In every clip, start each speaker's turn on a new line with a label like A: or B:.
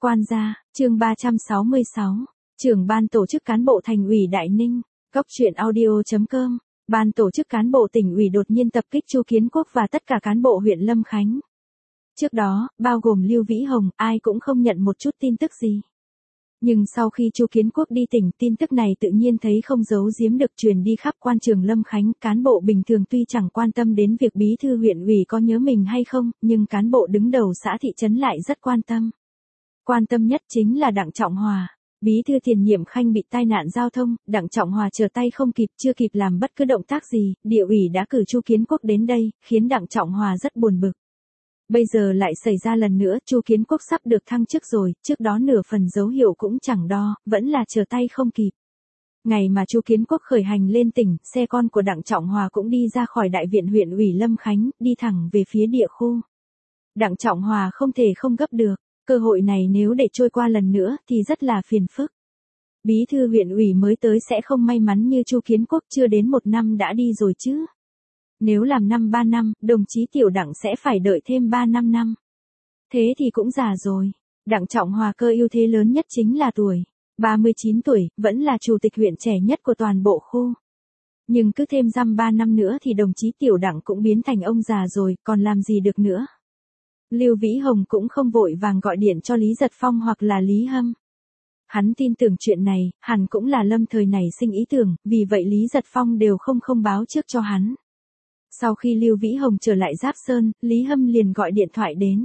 A: Quan gia, chương 366, trưởng ban tổ chức cán bộ thành ủy Đại Ninh, Cóc truyện audio.com, ban tổ chức cán bộ tỉnh ủy đột nhiên tập kích Chu Kiến Quốc và tất cả cán bộ huyện Lâm Khánh. Trước đó, bao gồm Lưu Vĩ Hồng, ai cũng không nhận một chút tin tức gì. Nhưng sau khi Chu Kiến Quốc đi tỉnh, tin tức này tự nhiên thấy không giấu giếm được truyền đi khắp quan trường Lâm Khánh. Cán bộ bình thường tuy chẳng quan tâm đến việc bí thư huyện ủy có nhớ mình hay không, nhưng cán bộ đứng đầu xã thị trấn lại rất quan tâm. Quan tâm nhất chính là Đặng Trọng Hòa. Bí thư tiền nhiệm Khanh bị tai nạn giao thông, Đặng Trọng Hòa trở tay không kịp, chưa kịp làm bất cứ động tác gì, địa ủy đã cử Chu Kiến Quốc đến đây, khiến Đặng Trọng Hòa rất buồn bực. Bây giờ lại xảy ra lần nữa, Chu Kiến Quốc sắp được thăng chức rồi, trước đó nửa phần dấu hiệu cũng chẳng đo, vẫn là trở tay không kịp. Ngày mà Chu Kiến Quốc khởi hành lên tỉnh, xe con của Đặng Trọng Hòa cũng đi ra khỏi đại viện huyện ủy Lâm Khánh, đi thẳng về phía địa khu. Đặng Trọng Hòa không thể không gấp được, cơ hội này nếu để trôi qua lần nữa thì rất là phiền phức. Bí thư huyện ủy mới tới sẽ không may mắn như Chu Kiến Quốc, chưa đến 1 năm đã đi rồi chứ. Nếu làm 3 năm, đồng chí Tiểu Đặng sẽ phải đợi thêm 3-5 năm. Thế thì cũng già rồi. Đặng Trọng Hòa cơ ưu thế lớn nhất chính là tuổi. 39 tuổi, vẫn là chủ tịch huyện trẻ nhất của toàn bộ khu. Nhưng cứ thêm 3 năm nữa thì đồng chí Tiểu Đặng cũng biến thành ông già rồi, còn làm gì được nữa. Lưu Vĩ Hồng cũng không vội vàng gọi điện cho Lý Giật Phong hoặc là Lý Hâm. Hắn tin tưởng chuyện này, hẳn cũng là lâm thời nảy sinh ý tưởng, vì vậy Lý Giật Phong đều không báo trước cho hắn. Sau khi Lưu Vĩ Hồng trở lại Giáp Sơn, Lý Hâm liền gọi điện thoại đến.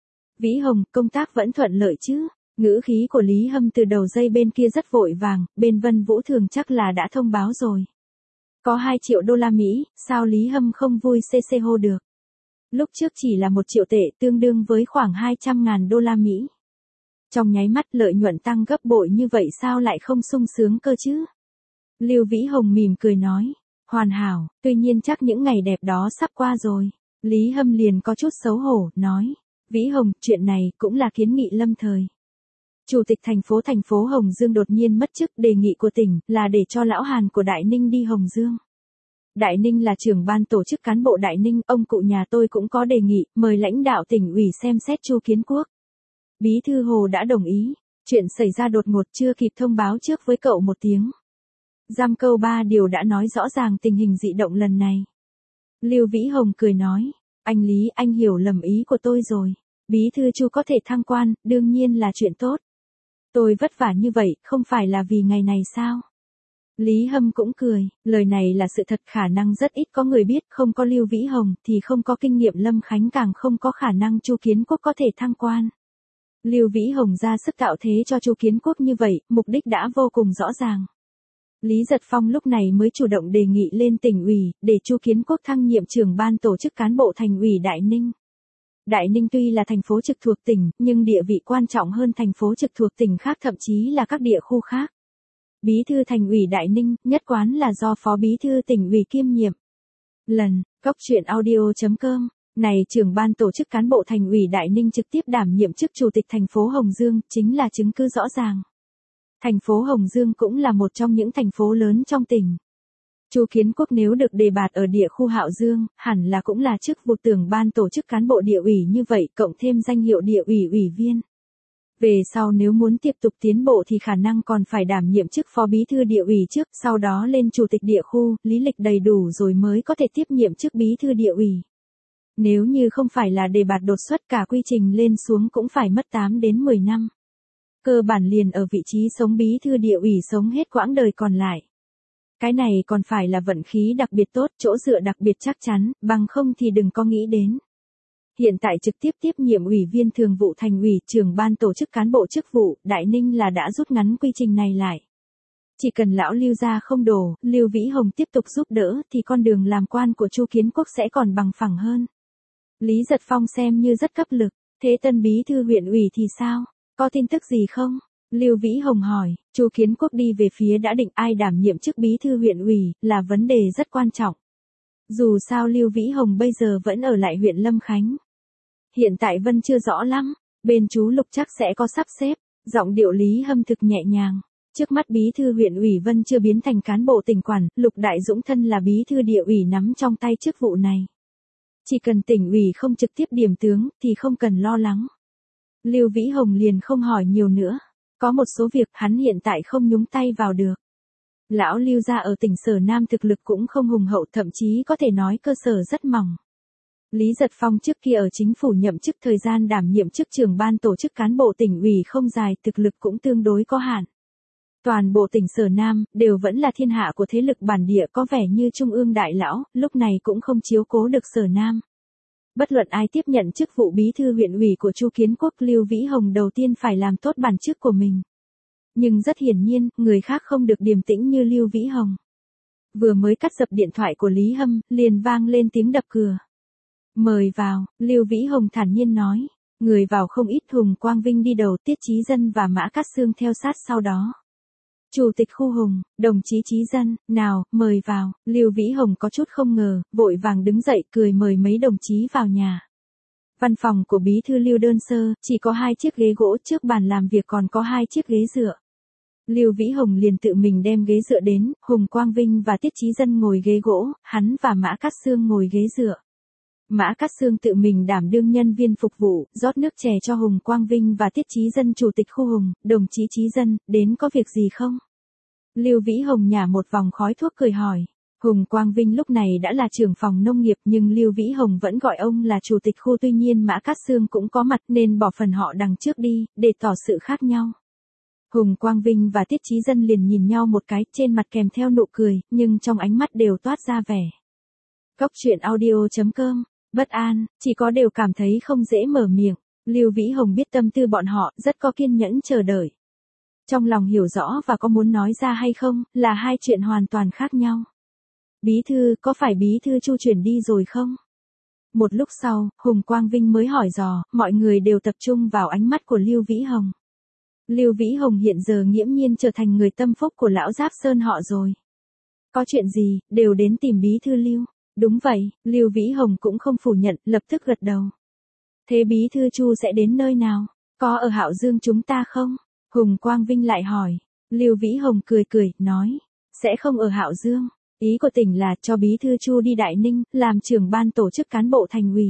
A: Vĩ Hồng, công tác vẫn thuận lợi chứ? Ngữ khí của Lý Hâm từ đầu dây bên kia rất vội vàng, bên Vân Vũ Thường chắc là đã thông báo rồi. Có 2 triệu đô la Mỹ, sao Lý Hâm không vui cc hô được? Lúc trước chỉ là 1 triệu tệ, tương đương với khoảng 200.000 đô la Mỹ. Trong nháy mắt lợi nhuận tăng gấp bội như vậy sao lại không sung sướng cơ chứ? Lưu Vĩ Hồng mỉm cười nói. Hoàn hảo, tuy nhiên chắc những ngày đẹp đó sắp qua rồi. Lý Hâm liền có chút xấu hổ, nói. Vĩ Hồng, chuyện này cũng là kiến nghị lâm thời. Chủ tịch thành phố Hồng Dương đột nhiên mất chức, đề nghị của tỉnh là để cho lão Hàn của Đại Ninh đi Hồng Dương. Đại Ninh là trưởng ban tổ chức cán bộ Đại Ninh, ông cụ nhà tôi cũng có đề nghị, mời lãnh đạo tỉnh ủy xem xét Chu Kiến Quốc. Bí thư Hồ đã đồng ý, chuyện xảy ra đột ngột chưa kịp thông báo trước với cậu một tiếng. Giam câu 3 điều đã nói rõ ràng tình hình dị động lần này. Lưu Vĩ Hồng cười nói, anh Lý, anh hiểu lầm ý của tôi rồi. Bí thư Chu có thể thăng quan, đương nhiên là chuyện tốt. Tôi vất vả như vậy, không phải là vì ngày này sao? Lý Hâm cũng cười, lời này là sự thật, khả năng rất ít có người biết, không có Lưu Vĩ Hồng thì không có kinh nghiệm Lâm Khánh, càng không có khả năng Chu Kiến Quốc có thể thăng quan. Lưu Vĩ Hồng ra sức tạo thế cho Chu Kiến Quốc như vậy, mục đích đã vô cùng rõ ràng. Lý Giật Phong lúc này mới chủ động đề nghị lên tỉnh ủy, để Chu Kiến Quốc thăng nhiệm trưởng ban tổ chức cán bộ thành ủy Đại Ninh. Đại Ninh tuy là thành phố trực thuộc tỉnh, nhưng địa vị quan trọng hơn thành phố trực thuộc tỉnh khác, thậm chí là các địa khu khác. Bí thư thành ủy Đại Ninh, nhất quán là do phó bí thư tỉnh ủy kiêm nhiệm. Cóc truyện audio.com, này trưởng ban tổ chức cán bộ thành ủy Đại Ninh trực tiếp đảm nhiệm chức chủ tịch thành phố Hồng Dương, chính là chứng cứ rõ ràng. Thành phố Hồng Dương cũng là một trong những thành phố lớn trong tỉnh. Chu Kiến Quốc nếu được đề bạt ở địa khu Hạo Dương, hẳn là cũng là chức vụ trưởng ban tổ chức cán bộ địa ủy như vậy, cộng thêm danh hiệu địa ủy ủy viên. Về sau nếu muốn tiếp tục tiến bộ thì khả năng còn phải đảm nhiệm chức phó bí thư địa ủy trước, sau đó lên chủ tịch địa khu, lý lịch đầy đủ rồi mới có thể tiếp nhiệm chức bí thư địa ủy. Nếu như không phải là đề bạt đột xuất, cả quy trình lên xuống cũng phải mất 8 đến 10 năm. Cơ bản liền ở vị trí sống bí thư địa ủy sống hết quãng đời còn lại. Cái này còn phải là vận khí đặc biệt tốt, chỗ dựa đặc biệt chắc chắn, bằng không thì đừng có nghĩ đến. Hiện tại trực tiếp tiếp nhiệm ủy viên thường vụ thành ủy, trưởng ban tổ chức cán bộ chức vụ, Đại Ninh là đã rút ngắn quy trình này lại. Chỉ cần lão Lưu gia không đổ, Lưu Vĩ Hồng tiếp tục giúp đỡ thì con đường làm quan của Chu Kiến Quốc sẽ còn bằng phẳng hơn. Lý Giật Phong xem như rất cấp lực, thế tân bí thư huyện ủy thì sao? Có tin tức gì không? Lưu Vĩ Hồng hỏi. Chu Kiến Quốc đi về phía đã định ai đảm nhiệm chức bí thư huyện ủy, là vấn đề rất quan trọng. Dù sao Lưu Vĩ Hồng bây giờ vẫn ở lại huyện Lâm Khánh. Hiện tại Vân chưa rõ lắm, bên chú Lục chắc sẽ có sắp xếp, giọng điệu Lý Hâm thực nhẹ nhàng. Trước mắt bí thư huyện ủy Vân chưa biến thành cán bộ tỉnh quản, Lục Đại Dũng thân là bí thư địa ủy nắm trong tay chức vụ này. Chỉ cần tỉnh ủy không trực tiếp điểm tướng thì không cần lo lắng. Lưu Vĩ Hồng liền không hỏi nhiều nữa. Có một số việc hắn hiện tại không nhúng tay vào được. Lão Lưu gia ở tỉnh Sở Nam thực lực cũng không hùng hậu, thậm chí có thể nói cơ sở rất mỏng. Lý Giật Phong trước kia ở chính phủ nhậm chức, thời gian đảm nhiệm chức trưởng ban tổ chức cán bộ tỉnh ủy không dài, thực lực cũng tương đối có hạn. Toàn bộ tỉnh Sở Nam đều vẫn là thiên hạ của thế lực bản địa, có vẻ như trung ương đại lão, lúc này cũng không chiếu cố được Sở Nam. Bất luận ai tiếp nhận chức vụ bí thư huyện ủy của Chu Kiến Quốc, Lưu Vĩ Hồng đầu tiên phải làm tốt bản chức của mình. Nhưng rất hiển nhiên, người khác không được điềm tĩnh như Lưu Vĩ Hồng. Vừa mới cắt dập điện thoại của Lý Hâm, liền vang lên tiếng đập cửa. Mời vào, Lưu Vĩ Hồng thản nhiên nói. Người vào không ít, Hùng Quang Vinh đi đầu, Tiết Chí Dân và Mã Cát Xương theo sát sau đó. Chủ tịch khu Hùng, đồng chí Chí Dân, nào, mời vào. Lưu Vĩ Hồng có chút không ngờ, vội vàng đứng dậy cười mời mấy đồng chí vào nhà. Văn phòng của bí thư Lưu đơn sơ, chỉ có 2 chiếc ghế gỗ, trước bàn làm việc còn có 2 chiếc ghế dựa. Lưu Vĩ Hồng liền tự mình đem ghế dựa đến, Hùng Quang Vinh và Tiết Chí Dân ngồi ghế gỗ, hắn và Mã Cát Xương ngồi ghế dựa. Mã Cát Xương tự mình đảm đương nhân viên phục vụ, rót nước chè cho Hùng Quang Vinh và Tiết Chí Dân. Chủ tịch khu Hùng, đồng chí Chí Dân, đến có việc gì không? Lưu Vĩ Hồng nhả một vòng khói thuốc cười hỏi. Hùng Quang Vinh lúc này đã là trưởng phòng nông nghiệp, nhưng Lưu Vĩ Hồng vẫn gọi ông là chủ tịch khu, tuy nhiên Mã Cát Xương cũng có mặt nên bỏ phần họ đằng trước đi, để tỏ sự khác nhau. Hùng Quang Vinh và Tiết Chí Dân liền nhìn nhau một cái, trên mặt kèm theo nụ cười, nhưng trong ánh mắt đều toát ra vẻ. Cốc truyện audio.com, bất an, chỉ có đều cảm thấy không dễ mở miệng. Lưu Vĩ Hồng biết tâm tư bọn họ, rất có kiên nhẫn chờ đợi. Trong lòng hiểu rõ và có muốn nói ra hay không, là 2 chuyện hoàn toàn khác nhau. Bí thư, có phải bí thư Chu chuyển đi rồi không? Một lúc sau, Hùng Quang Vinh mới hỏi dò, mọi người đều tập trung vào ánh mắt của Lưu Vĩ Hồng. Lưu Vĩ Hồng hiện giờ nghiễm nhiên trở thành người tâm phúc của lão Giáp Sơn họ rồi. Có chuyện gì, đều đến tìm bí thư Lưu. Đúng vậy, Lưu Vĩ Hồng cũng không phủ nhận, lập tức gật đầu. Thế bí thư Chu sẽ đến nơi nào? Có ở Hạo Dương chúng ta không? Hùng Quang Vinh lại hỏi. Lưu Vĩ Hồng cười cười, nói. Sẽ không ở Hạo Dương. Ý của tỉnh là cho bí thư Chu đi Đại Ninh, làm trưởng ban tổ chức cán bộ thành ủy.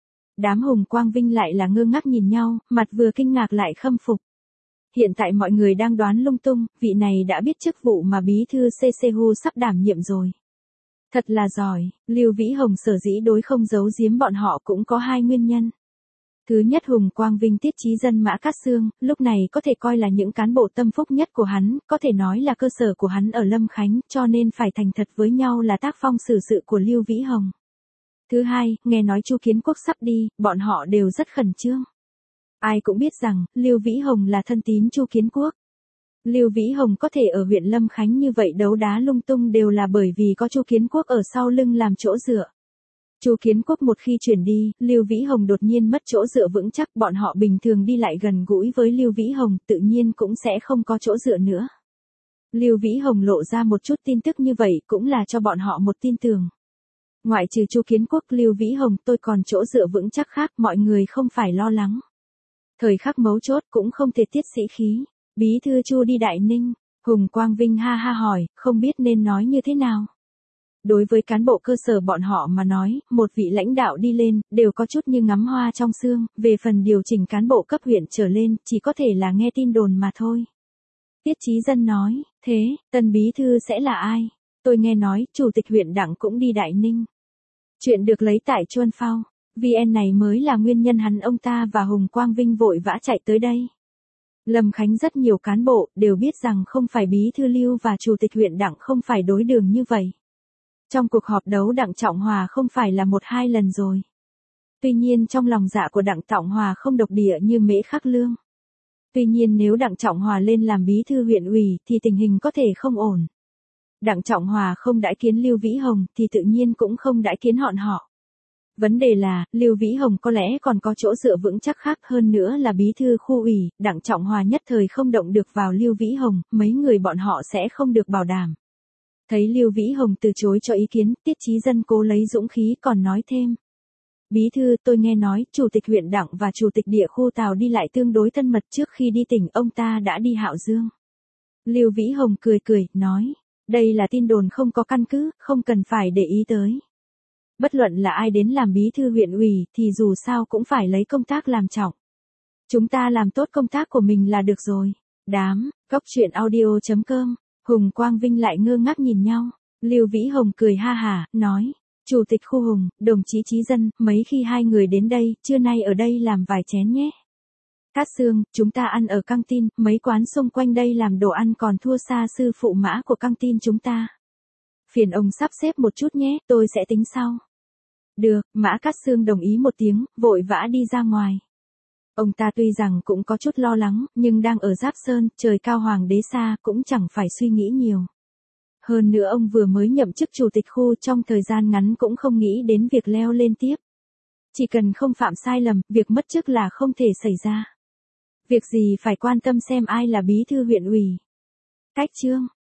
A: Đám Hùng Quang Vinh lại là ngơ ngác nhìn nhau, mặt vừa kinh ngạc lại khâm phục. Hiện tại mọi người đang đoán lung tung, vị này đã biết chức vụ mà bí thư CCHU sắp đảm nhiệm rồi. Thật là giỏi, Lưu Vĩ Hồng sở dĩ đối không giấu giếm bọn họ cũng có 2 nguyên nhân. Thứ nhất, Hùng Quang Vinh, Tiết Chí Dân, Mã Cát Xương, lúc này có thể coi là những cán bộ tâm phúc nhất của hắn, có thể nói là cơ sở của hắn ở Lâm Khánh, cho nên phải thành thật với nhau là tác phong xử sự của Lưu Vĩ Hồng. Thứ hai, nghe nói Chu Kiến Quốc sắp đi, bọn họ đều rất khẩn trương. Ai cũng biết rằng, Lưu Vĩ Hồng là thân tín Chu Kiến Quốc. Lưu Vĩ Hồng có thể ở huyện Lâm Khánh như vậy đấu đá lung tung đều là bởi vì có Chu Kiến Quốc ở sau lưng làm chỗ dựa. Chu Kiến Quốc một khi chuyển đi, Lưu Vĩ Hồng đột nhiên mất chỗ dựa vững chắc, bọn họ bình thường đi lại gần gũi với Lưu Vĩ Hồng, tự nhiên cũng sẽ không có chỗ dựa nữa. Lưu Vĩ Hồng lộ ra một chút tin tức như vậy cũng là cho bọn họ một tin tưởng. Ngoại trừ Chu Kiến Quốc, Lưu Vĩ Hồng, tôi còn chỗ dựa vững chắc khác, mọi người không phải lo lắng. Thời khắc mấu chốt cũng không thể tiết sĩ khí. Bí thư Chu đi Đại Ninh, Hùng Quang Vinh ha ha hỏi, không biết nên nói như thế nào. Đối với cán bộ cơ sở bọn họ mà nói, một vị lãnh đạo đi lên, đều có chút như ngắm hoa trong sương, về phần điều chỉnh cán bộ cấp huyện trở lên, chỉ có thể là nghe tin đồn mà thôi. Tiết Chí Dân nói, thế, tân bí thư sẽ là ai? Tôi nghe nói, chủ tịch huyện Đặng cũng đi Đại Ninh. Chuyện được lấy tại Chuân Phao, VN này mới là nguyên nhân hắn ông ta và Hùng Quang Vinh vội vã chạy tới đây. Lâm Khánh rất nhiều cán bộ, đều biết rằng không phải bí thư Lưu và chủ tịch huyện Đặng không phải đối đường như vậy. Trong cuộc họp đấu Đặng Trọng Hòa không phải là 1-2 lần rồi. Tuy nhiên trong lòng dạ của Đặng Trọng Hòa không độc địa như Mễ Khắc Lương. Tuy nhiên nếu Đặng Trọng Hòa lên làm bí thư huyện ủy thì tình hình có thể không ổn. Đặng Trọng Hòa không đãi kiến Lưu Vĩ Hồng thì tự nhiên cũng không đãi kiến họ. Vấn đề là, Lưu Vĩ Hồng có lẽ còn có chỗ dựa vững chắc khác, hơn nữa là bí thư khu ủy, Đặng Trọng Hòa nhất thời không động được vào Lưu Vĩ Hồng, mấy người bọn họ sẽ không được bảo đảm. Thấy Lưu Vĩ Hồng từ chối cho ý kiến, Tiết Chí Dân cố lấy dũng khí còn nói thêm. Bí thư, tôi nghe nói, chủ tịch huyện Đặng và chủ tịch địa khu Tào đi lại tương đối thân mật, trước khi đi tỉnh ông ta đã đi Hạo Dương. Lưu Vĩ Hồng cười cười, nói, đây là tin đồn không có căn cứ, không cần phải để ý tới. Bất luận là ai đến làm bí thư huyện ủy thì dù sao cũng phải lấy công tác làm trọng. Chúng ta làm tốt công tác của mình là được rồi. Đám, cốc truyện audio.com, Hùng Quang Vinh lại ngơ ngác nhìn nhau. Lưu Vĩ Hồng cười ha hả, nói. Chủ tịch khu Hùng, đồng chí Chí Dân, mấy khi hai người đến đây, trưa nay ở đây làm vài chén nhé. Cát Sương, chúng ta ăn ở căng tin, mấy quán xung quanh đây làm đồ ăn còn thua xa sư phụ Mã của căng tin chúng ta. Phiền ông sắp xếp một chút nhé, tôi sẽ tính sau. Được, Mã Cát Sương đồng ý một tiếng, vội vã đi ra ngoài. Ông ta tuy rằng cũng có chút lo lắng, nhưng đang ở Giáp Sơn, trời cao hoàng đế xa, cũng chẳng phải suy nghĩ nhiều. Hơn nữa ông vừa mới nhậm chức chủ tịch khu, trong thời gian ngắn cũng không nghĩ đến việc leo lên tiếp. Chỉ cần không phạm sai lầm, việc mất chức là không thể xảy ra. Việc gì phải quan tâm xem ai là bí thư huyện ủy. Cách chương